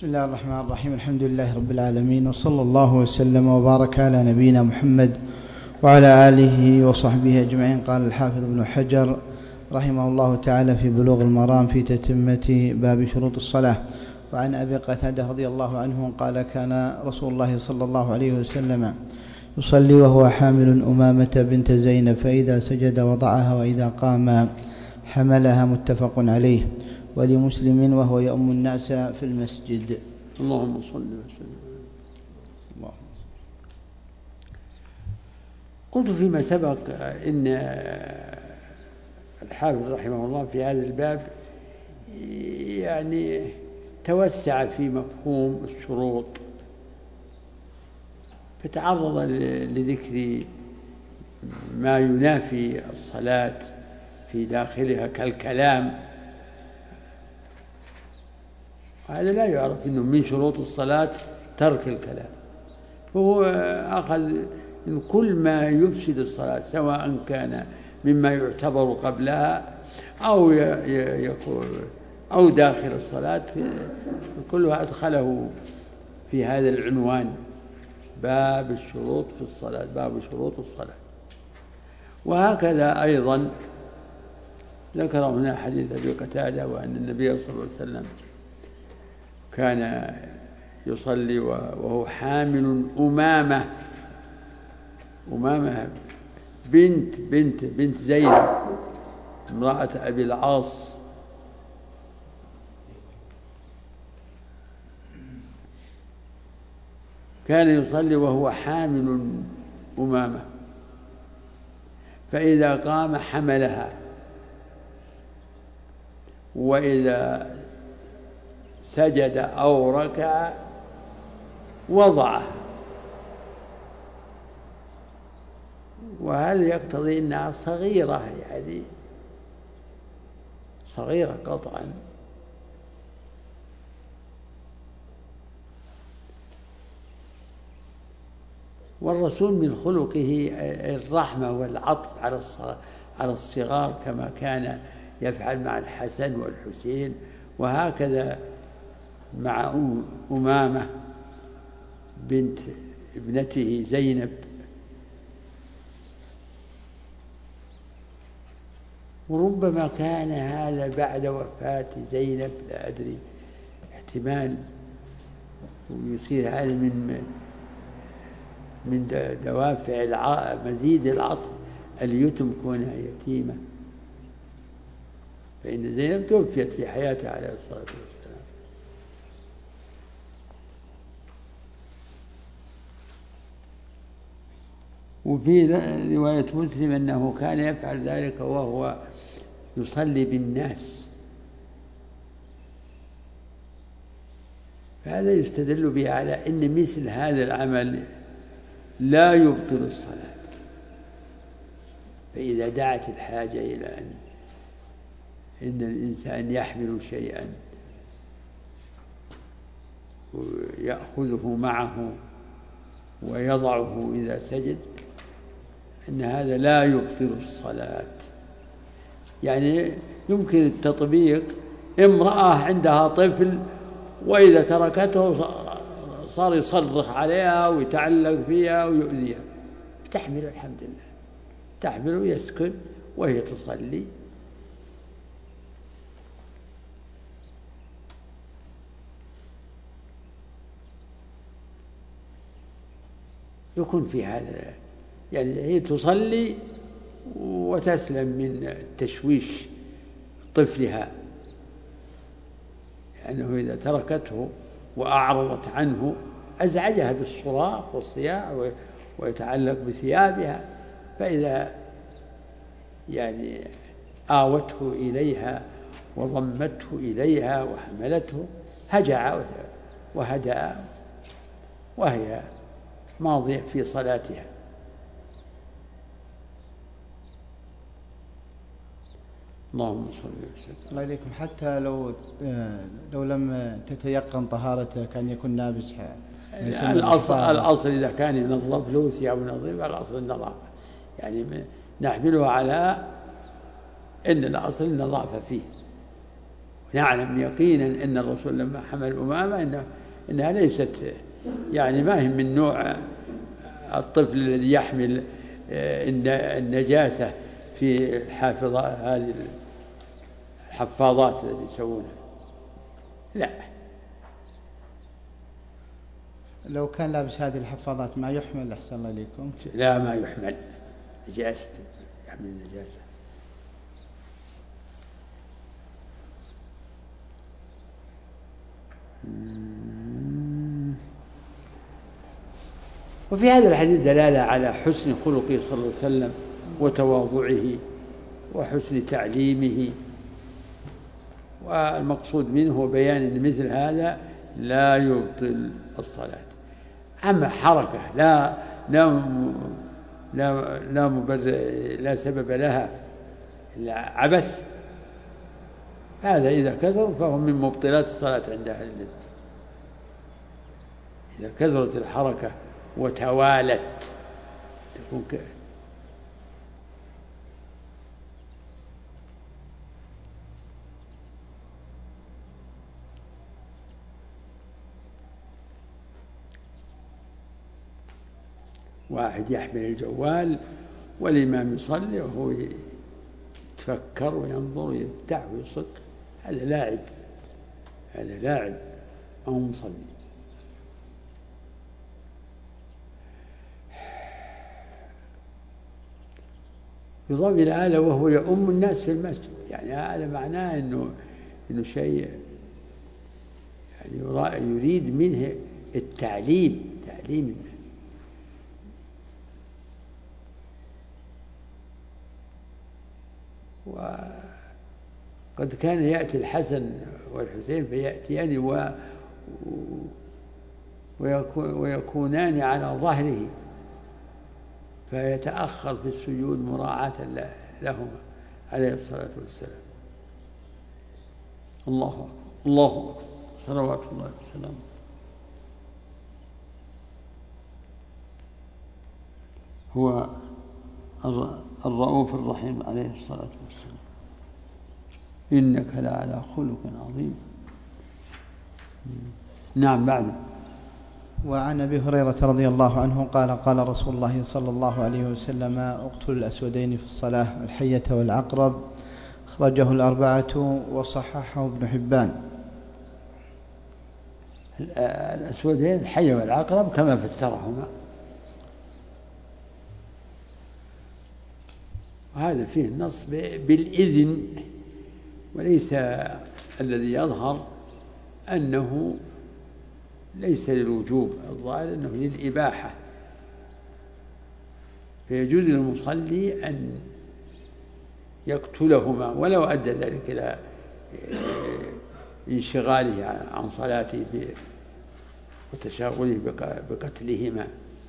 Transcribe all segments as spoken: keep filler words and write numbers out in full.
بسم الله الرحمن الرحيم. الحمد لله رب العالمين، وصلى الله وسلم وبارك على نبينا محمد وعلى آله وصحبه أجمعين. قال الحافظ ابن حجر رحمه الله تعالى في بلوغ المرام في تتمة باب شروط الصلاة: وعن أبي قتادة رضي الله عنه قال: كان رسول الله صلى الله عليه وسلم يصلي وهو حامل أمامة بنت زينب، فإذا سجد وضعها وإذا قام حملها. متفق عليه. ولمسلم: وهو يؤم الناس في المسجد. اللهم صل وسلم. قلت فيما سبق إن الحافظ رحمه الله في هذا الباب يعني توسع في مفهوم الشروط، فتعرض لذكر ما ينافي الصلاة في داخلها كالكلام، وهذا لا يعرف أنه من شروط الصلاة ترك الكلام. فهو أخذ من كل ما يفسد الصلاة، سواء كان مما يعتبر قبلها أو يقول أو داخل الصلاة، كلها أدخله في هذا العنوان: باب الشروط في الصلاة، باب شروط الصلاة. وهكذا أيضا ذكر هنا حديث أبي قتادة، وأن النبي صلى الله عليه وسلم كان يصلي وهو حامل أمامة أمامة بنت بنت بنت زينب امرأة أبي العاص، كان يصلي وهو حامل أمامة، فإذا قام حملها، وإذا سجد أو ركع وضعها. وهذا يقتضي أنها صغيرة، يعني صغيرة قطعا. والرسول من خلقه الرحمة والعطف على الصغار، كما كان يفعل مع الحسن والحسين، وهكذا مع أمامة بنت ابنته زينب. وربما كان هذا بعد وفاة زينب، لا أدري، احتمال يصير هذا من من دوافع مزيد العطف اليتم كونها يتيمة، فإن زينب توفيت في حياتها عليه الصلاة والسلام. وفي رواية مسلم أنه كان يفعل ذلك وهو يصلي بالناس، فهذا يستدل به على أن مثل هذا العمل لا يبطل الصلاة. فإذا دعت الحاجة إلى أن إن الإنسان يحمل شيئا ويأخذه معه ويضعه إذا سجد، إن هذا لا يبطل الصلاة. يعني يمكن التطبيق: امرأة عندها طفل وإذا تركته صار يصرخ عليها ويتعلق فيها ويؤذيها، تحمل الحمد لله، تحمل ويسكن وهي تصلي. يكون في هذا، يعني هي تصلي وتسلم من تشويش طفلها، لأنه إذا تركته وأعرضت عنه أزعجها بالصراخ والصياح ويتعلق بثيابها. فإذا يعني آوته إليها وضمته إليها وحملته هجع وهدأ وهي ماضية في صلاتها. اللهم صل وسلم. الله إليكم. حتى لو لو لم تتيقن طهارته كان يكون نابس. الأصل, الأصل إذا كان ينظف له ثياب نظيفة، الأصل النظافة، يعني نحمله على أن الأصل النظافة فيه. نعلم يقينا أن الرسول لما حمل أمامة إنه إنها ليست يعني ما هي من نوع الطفل الذي يحمل النجاسة في الحافظات هذه الحفاضات التي يسوونها، لا. لو كان لابس هذه الحفاضات ما يحمل أحسن الله إليكم؟ لا، ما يحمل نجاسة، يحمل النجاسة. وفي هذا الحديث دلالة على حسن خلقه صلى الله عليه وسلم وتواضعه وحسن تعليمه، والمقصود منه بيان أن مثل هذا لا يبطل الصلاة. أما حركة لا لا لا لا, مبرر لا سبب لها إلا عبث، هذا إذا كثر فهو من مبطلات الصلاة عند أهل العلم. إذا كثرت الحركة وتوالت تكون ك... واحد يحمل الجوال والإمام يصلي وهو يتفكر وينظر ويفتح ويصك، هذا لاعب، هذا لاعب أو مصلي. يضاف إلى هذا وهو يؤم الناس في المسجد، يعني هذا معناه إنه إنه شيء يعني يريد منه التعليم، تعليم. وقد كان يأتي الحسن والحسين فيأتيان و ويكونان على ظهره فيتأخر في السجود مراعاة لهما عليه الصلاة والسلام. الله أكبر، الله أكبر، صلوات الله وسلامه. هو الرؤوف الرحيم عليه الصلاة والسلام. إنك لعلى خلق عظيم. نعم. بعد. وعن أبي هريرة رضي الله عنه قال قال رسول الله صلى الله عليه وسلم اقتلوا الأسودين في الصلاة، الحية والعقرب، أخرجه الأربعة وصححه ابن حبان. الأسودين الحية والعقرب كما فسرهما، وهذا فيه النص بالإذن، وليس الذي يظهر أنه ليس للوجوب، الظاهر أنه للإباحة، فيجوز للمصلي أن يقتلهما ولو أدى ذلك إلى انشغاله عن صلاته وتشاغله بقتلهما.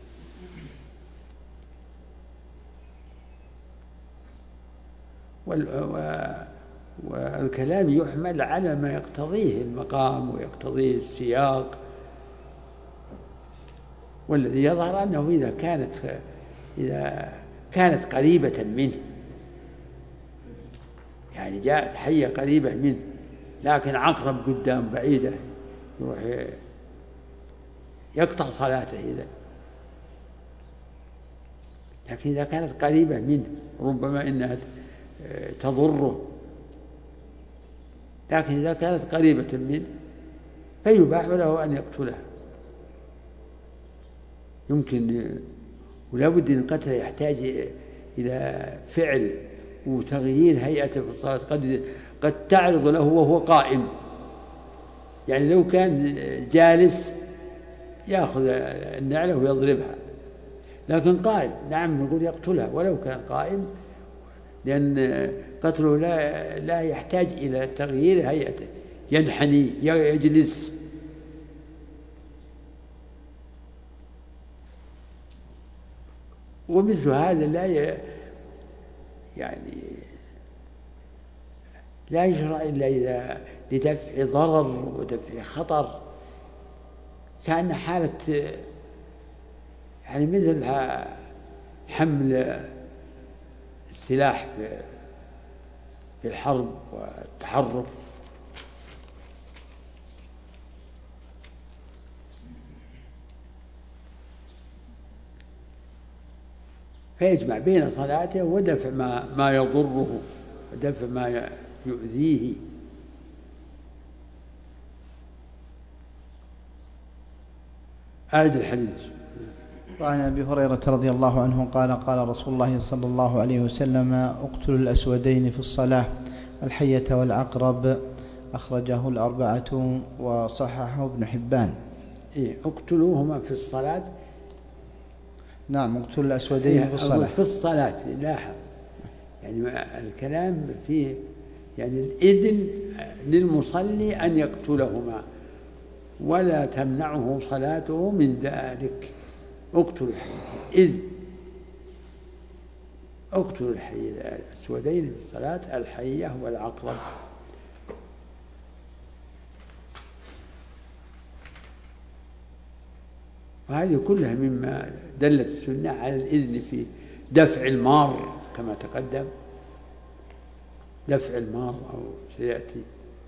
والكلام يحمل على ما يقتضيه المقام ويقتضيه السياق، والذي يظهر أنه إذا كانت إذا كانت قريبة منه، يعني جاءت حية قريبة منه لكن عقرب قدام بعيدة يروح يقطع صلاته إذا، لكن إذا كانت قريبة منه ربما إنها تضره، لكن إذا كانت قريبة منه فيباح له أن يقتلها. يمكن، ولا بد أن القتل يحتاج إلى فعل وتغيير هيئته في الصلاة، قد قد تعرض له وهو قائم، يعني لو كان جالس يأخذ النعلة ويضربها، لكن قائم نعم نقول يقتلها ولو كان قائم، لأن قتله لا لا يحتاج إلى تغيير هيئته، ينحني يجلس. ومثل هذا لا ي... يعني لا يشرع إلا إذا لدفع ضرر ودفع خطر، كأن حالة يعني مثل حمل السلاح في الحرب والتحرك فيجمع بين صلاته ودفع ما, ما يضره ودفع ما يؤذيه. أعد الحديث. وعن أبي هريرة رضي الله عنه قال قال رسول الله صلى الله عليه وسلم اقتلوا الأسودين في الصلاة الحية والعقرب، أخرجه الأربعة وصححه ابن حبان. إيه اقتلوهما في الصلاة. نعم اقتلوا الأسودين في الصلاة في الصلاة لاحظ يعني الكلام فيه يعني الإذن للمصلي أن يقتلهما ولا تمنعه صلاته من ذلك. اقتلوا إذ اقتلوا الأسودين في الصلاة الحية والعقرب. وهذه كلها مما دلت السنة على الإذن في دفع المار كما تقدم، دفع المار أو سيأتي.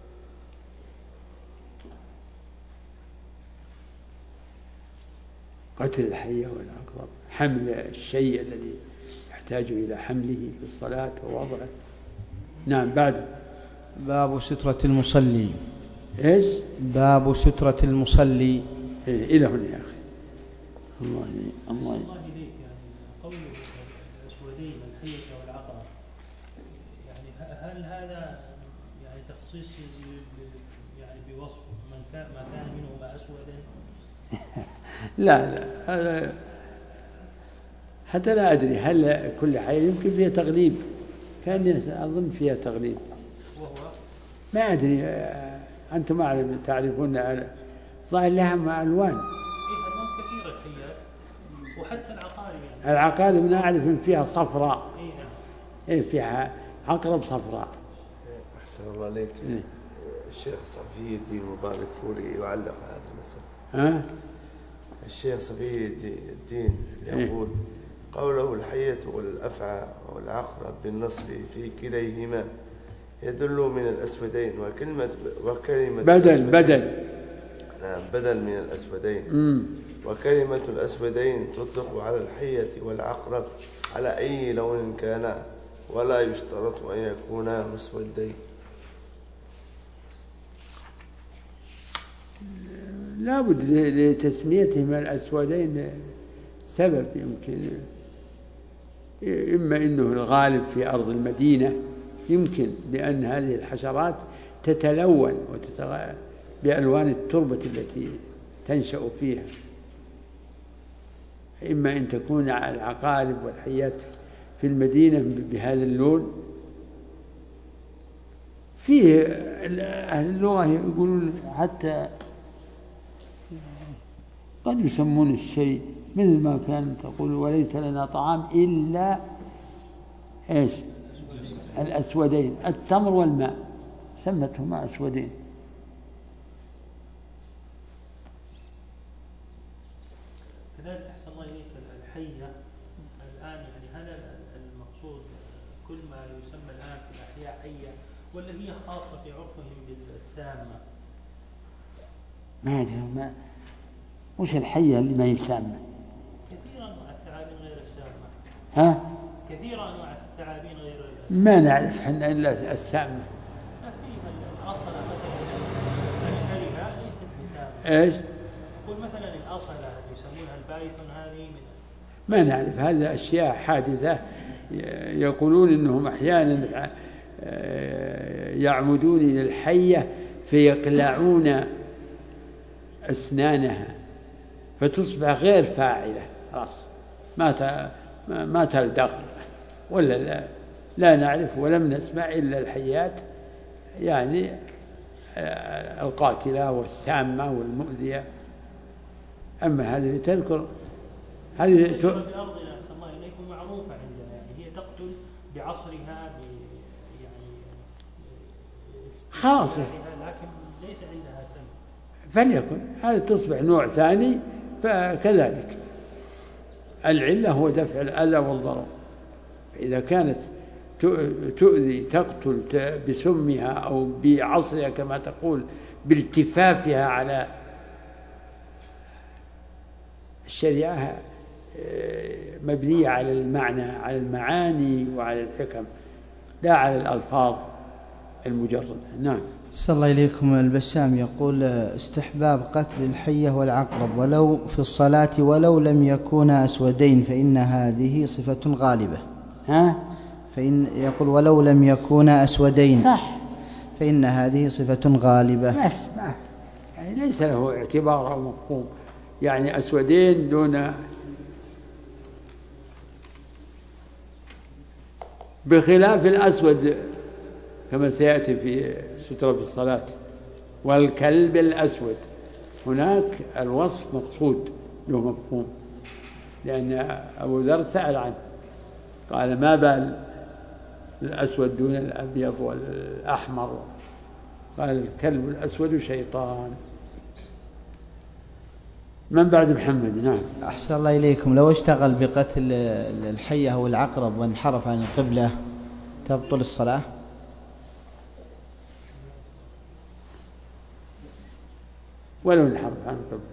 قتل الحية والعقرب، حمل الشيء الذي يحتاج إلى حمله في الصلاة ووضعه. نعم. بعد باب سترة المصلي. إيش؟ باب سترة المصلي. إيه إلى هنا يا أخي. الله الله إليك يعني قوله الأسودين الحية والعقرب، يعني هل هذا يعني تخصيص يعني بوصف من كان ما كان منهما أسودا؟ لا لا هذا حتى لا أدري هل كل حية يمكن فيها تغليب، كان أظن فيها تغليب وهو ما أدري. أنتم أعلم تعرفون ظاهر لها مع ألوان. فيها ألوان كثيرة الحيات وحتى العقارب يعني. العقارب أنا أعرف إن فيها صفراء. إيه نعم. إيه فيها عقرب صفراء. أحسن الله عليك. إيه؟ الشيخ صفي الدين مبارك فوري يعلق هذا المسألة. ها؟ الشيخ صفي الدين يقول قوله الحية والأفعى والعقرب بالنصب في كليهما يدل من الأسودين وكلمة وكلمة بدل بدل نعم بدل من الأسودين. مم. وكلمة الأسودين تطلق على الحية والعقرب على أي لون كان ولا يشترط أن يكونا مسودين. لا بد لتسميتهما الأسودين سبب، يمكن إما إنه الغالب في أرض المدينة، يمكن لأن هذه الحشرات تتلون وتتغير بألوان التربة التي تنشأ فيها. إما أن تكون العقارب والحيات في المدينة بهذا اللون. فيه أهل اللغة يقولون حتى قد يسمون الشيء مثل ما كان تقول وليس لنا طعام إلا إيش؟ الأسودين، التمر والماء، سمتهما أسودين. كذلك أحسن الله إليك الحية الآن، يعني هل المقصود كل ما يسمى الآن في الأحياء حية ولا هي خاصة في عرفهم بالسامة؟ ما أدري ما وش الحية اللي ما يسامة؟ كثير أنواع الثعابين غير السامة. ها؟ كثير أنواع الثعابين غير ما نعرف حنا إلا السامة. فيها الأصلة مثلا أشكالها ليست بسامة. إيش؟ قل مثلا الأصلة اللي يسمونها البايثون هذه من ما نعرف، هذا أشياء حادثة. يقولون إنهم أحيانا يعمدون إلى الحية فيقلعون أسنانها فتصبح غير فاعلة، خلاص ما ما تلدغ ولا لا, لا نعرف ولم نسمع إلا الحيات يعني القاتلة والسامة والمؤذية. أما هذه اللي تذكر هذه في أرضنا أحسن الله إليكم معروفة عندنا، يعني هي تقتل بعصرها يعني خاصة، لكن ليس عندها سم. فليكن هذه تصبح نوع ثاني. فكذلك العلة هو دفع الأذى والضرر. إذا كانت تؤذي تقتل بسمها أو بعصرها كما تقول بالتفافها على الشريعة مبنية على المعنى، على المعاني وعلى الحكم، لا على الألفاظ المجردة. نعم. صلى الله إليكم. البسام يقول استحباب قتل الحية والعقرب ولو في الصلاة ولو لم يكونا أسودين فإن هذه صفة غالبة. ها؟ فإن يقول ولو لم يكونا أسودين صح، فإن هذه صفة غالبة. ما ما يعني ليس له اعتبار أو مفهوم، يعني أسودين دون، بخلاف الأسود كما سيأتي في سترة في الصلاة والكلب الأسود، هناك الوصف مقصود له مفهوم، لأن أبو ذر سأل عنه قال ما بال الأسود دون الأبيض والأحمر؟ قال الكلب الأسود شيطان. من بعد محمد؟ نعم. أحسن الله إليكم. لو اشتغل بقتل الحية أو العقرب وانحرف عن القبلة تبطل الصلاة؟ ولو انحرف عن القبلة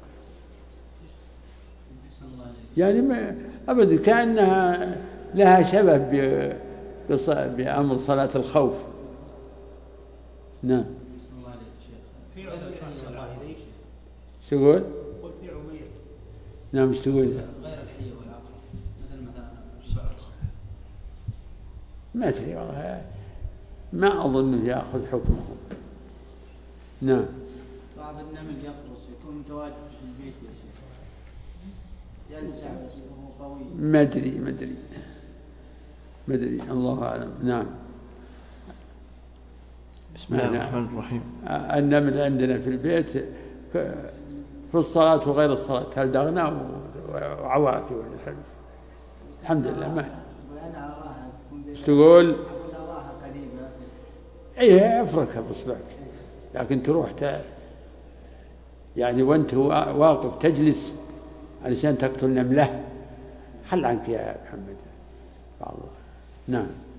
يعني ما أبدا، كأنها لها شبه بأمر صلاة الخوف. نعم. شو تقول؟ نعم. مش تقول؟ غير الحية والعقرب مثل مثلا الشعر. ما أدري والله، ما أظن يأخذ حكمه. نعم. بعض النمل يقرص يكون متواجد في البيت يا شيخ، يلسع بس وهو قوي. ما أدري ما أدري ما أدري الله أعلم. نعم. بسم الله الرحمن الرحيم. النمل عندنا في البيت في الصلاة وغير الصلاة، هل دغنا وعوافي والحمد الحمد لله. ما تقول؟ ايه افركها بصبعك، لكن تروح ت... يعني وانت واقف تجلس علشان تقتل نملة، خل عنك يا محمد. الله. نعم.